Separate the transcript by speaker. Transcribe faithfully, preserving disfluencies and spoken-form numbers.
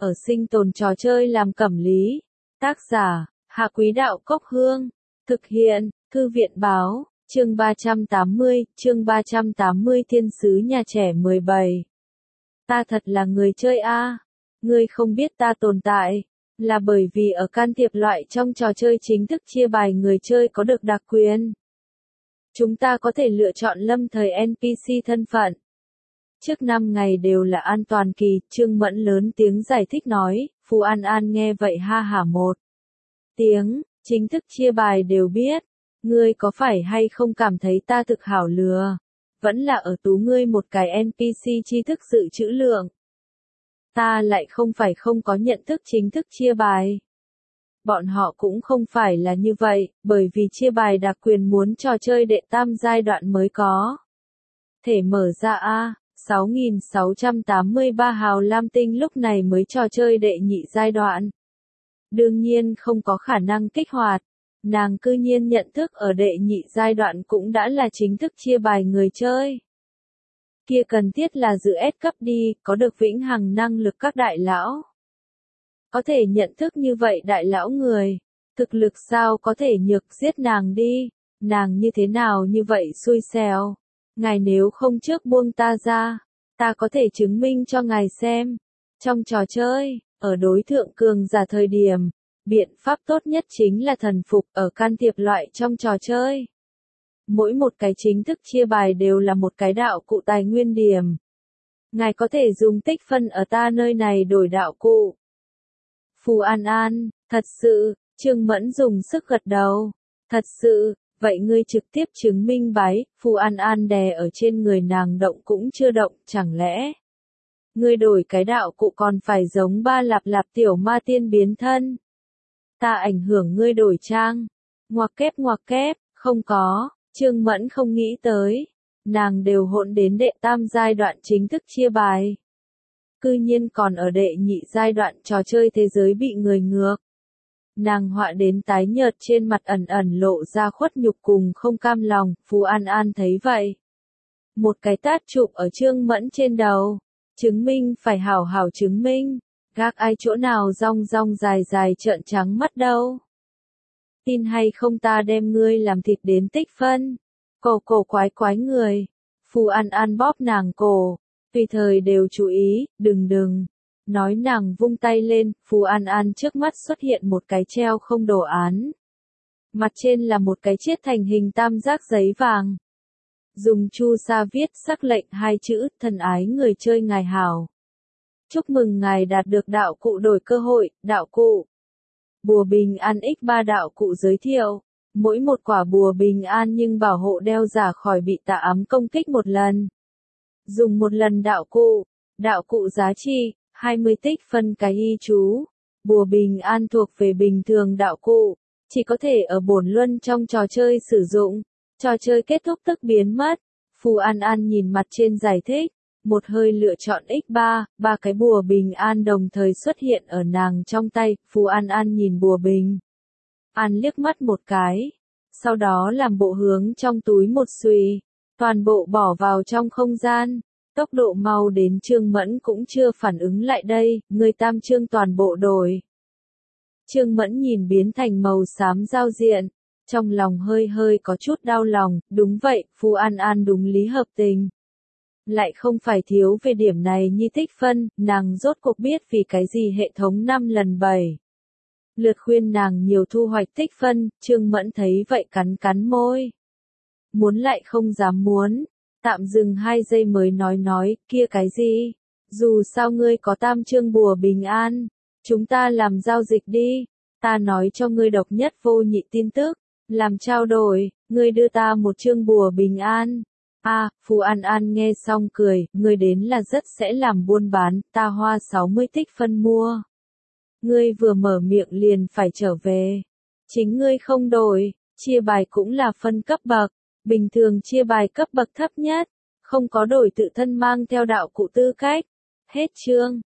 Speaker 1: ở sinh tồn trò chơi làm cẩm lý. Tác giả, Hạ Quý Đạo Cốc Hương. Thực hiện, Thư viện Báo, chương ba trăm tám mươi, chương ba trăm tám mươi Thiên sứ nhà trẻ mười bảy. Ta thật là người chơi a. Ngươi không biết ta tồn tại, là bởi vì ở can thiệp loại trong trò chơi chính thức chia bài người chơi có được đặc quyền. Chúng ta có thể lựa chọn lâm thời en pê xê thân phận. Trước năm ngày đều là an toàn kỳ, Trương Mẫn lớn tiếng giải thích nói, Phù An An nghe vậy ha hả một tiếng, chính thức chia bài đều biết. Ngươi có phải hay không cảm thấy ta thực hảo lừa? Vẫn là ở tú ngươi một cái en pê xê tri thức dự trữ lượng. Ta lại không phải không có nhận thức chính thức chia bài. Bọn họ cũng không phải là như vậy, bởi vì chia bài đặc quyền muốn trò chơi đệ tam giai đoạn mới có. Thể mở ra A, sáu nghìn sáu trăm tám mươi ba hào lam tinh lúc này mới trò chơi đệ nhị giai đoạn. Đương nhiên không có khả năng kích hoạt. Nàng cư nhiên nhận thức ở đệ nhị giai đoạn cũng đã là chính thức chia bài người chơi. Kia cần thiết là dự S cấp đi, có được vĩnh hằng năng lực các đại lão. Có thể nhận thức như vậy đại lão người, thực lực sao có thể nhược giết nàng đi, nàng như thế nào như vậy xui xẻo. Ngài nếu không trước buông ta ra, ta có thể chứng minh cho ngài xem. Trong trò chơi, ở đối thượng cường giả thời điểm, biện pháp tốt nhất chính là thần phục ở can thiệp loại trong trò chơi. Mỗi một cái chính thức chia bài đều là một cái đạo cụ tài nguyên điểm. Ngài có thể dùng tích phân ở ta nơi này đổi đạo cụ. Phù An An, thật sự, Trương Mẫn dùng sức gật đầu. Thật sự, vậy ngươi trực tiếp chứng minh bái, Phù An An đè ở trên người nàng động cũng chưa động, chẳng lẽ ngươi đổi cái đạo cụ còn phải giống ba lạp lạp tiểu ma tiên biến thân. Ta ảnh hưởng ngươi đổi trang. Ngoặc kép ngoặc kép, không có, Trương Mẫn không nghĩ tới. Nàng đều hỗn đến đệ tam giai đoạn chính thức chia bài. Cư nhiên còn ở đệ nhị giai đoạn trò chơi thế giới bị người ngược. Nàng họa đến tái nhợt trên mặt ẩn ẩn lộ ra khuất nhục cùng không cam lòng, Phù An An thấy vậy. Một cái tát chụp ở Trương Mẫn trên đầu. Chứng minh phải hảo hảo chứng minh. Gác ai chỗ nào rong rong dài dài trợn trắng mắt đâu. Tin hay không ta đem ngươi làm thịt đến tích phân. Cổ cổ quái quái người. Phù An An bóp nàng cổ. Tùy thời đều chú ý, đừng đừng. Nói nàng vung tay lên, Phù An An trước mắt xuất hiện một cái treo không đồ án. Mặt trên là một cái chiết thành hình tam giác giấy vàng. Dùng chu sa viết sắc lệnh hai chữ, thân ái người chơi ngài hảo. Chúc mừng ngài đạt được đạo cụ đổi cơ hội, đạo cụ. Bùa bình an x ba đạo cụ giới thiệu. Mỗi một quả bùa bình an nhưng bảo hộ đeo giả khỏi bị tà ám công kích một lần. Dùng một lần đạo cụ. Đạo cụ giá trị, hai mươi tích phân cái y chú. Bùa bình an thuộc về bình thường đạo cụ. Chỉ có thể ở bổn luân trong trò chơi sử dụng. Trò chơi kết thúc tức biến mất. Phù An An nhìn mặt trên giải thích. Một hơi lựa chọn x ba, ba cái bùa bình an đồng thời xuất hiện ở nàng trong tay, Phù An An nhìn bùa bình an liếc mắt một cái, sau đó làm bộ hướng trong túi một xùy, toàn bộ bỏ vào trong không gian, tốc độ mau đến Trương Mẫn cũng chưa phản ứng lại đây, người tam trương toàn bộ đổi. Trương Mẫn nhìn biến thành màu xám giao diện, trong lòng hơi hơi có chút đau lòng, đúng vậy, Phù An An đúng lý hợp tình. Lại không phải thiếu về điểm này như tích phân, nàng rốt cuộc biết vì cái gì hệ thống năm lần bảy. Lượt khuyên nàng nhiều thu hoạch tích phân, Trương Mẫn thấy vậy cắn cắn môi. Muốn lại không dám muốn, tạm dừng hai giây mới nói nói, kia cái gì? Dù sao ngươi có tam chương bùa bình an, chúng ta làm giao dịch đi, ta nói cho ngươi độc nhất vô nhị tin tức, làm trao đổi, ngươi đưa ta một chương bùa bình an. A, à, Phù An An nghe xong cười, ngươi đến là rất sẽ làm buôn bán, ta hoa sáu mươi tích phân mua. Ngươi vừa mở miệng liền phải trở về. Chính ngươi không đổi, chia bài cũng là phân cấp bậc, bình thường chia bài cấp bậc thấp nhất, không có đổi tự thân mang theo đạo cụ tư cách. Hết chương.